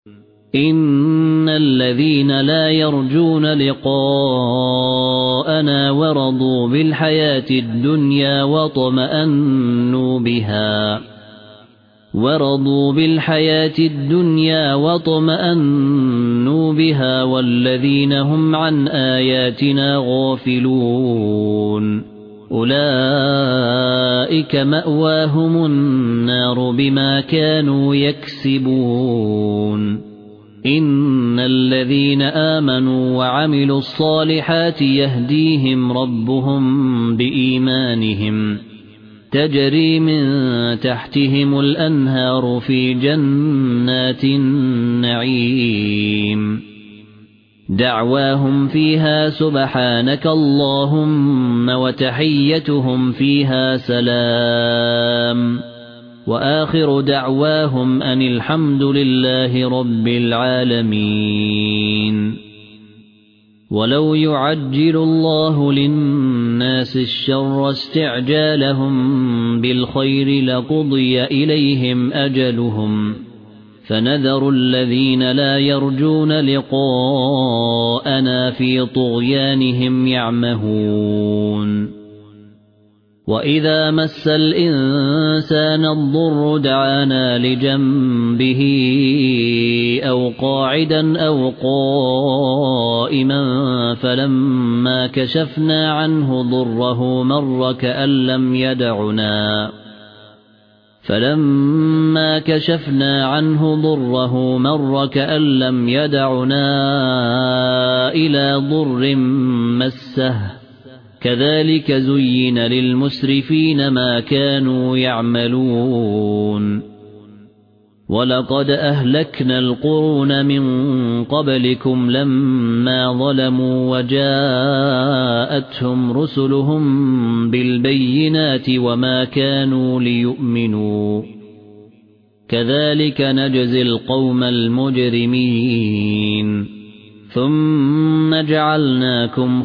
إن الذين لا يرجون لقاءنا ورضوا بالحياة الدنيا وطمأنوا بها والذين هم عن آياتنا غافلون أولئك مأواهم النار بما كانوا يكسبون إن الذين آمنوا وعملوا الصالحات يهديهم ربهم بإيمانهم تجري من تحتهم الأنهار في جنات النعيم دعواهم فيها سبحانك اللهم وتحيتهم فيها سلام وآخر دعواهم أن الحمد لله رب العالمين ولو يعجل الله للناس الشر استعجالهم بالخير لقضي إليهم أجلهم فنذر الذين لا يرجون لقاءنا في طغيانهم يعمهون وإذا مس الإنسان الضر دعانا لجنبه أو قاعدا أو قائما فلما كشفنا عنه ضره مر كأن لم يدعنا إلى ضر مسه كذلك زين للمسرفين ما كانوا يعملون ولقد أهلكنا القرون من قبلكم لما ظلموا وجاءتهم رسلهم بالبينات وما كانوا ليؤمنوا كذلك نجزي القوم المجرمين ثم جعلناكم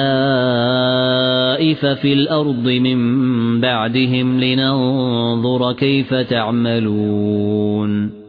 خلائف في الأرض من بعدهم لننظر كيف تعملون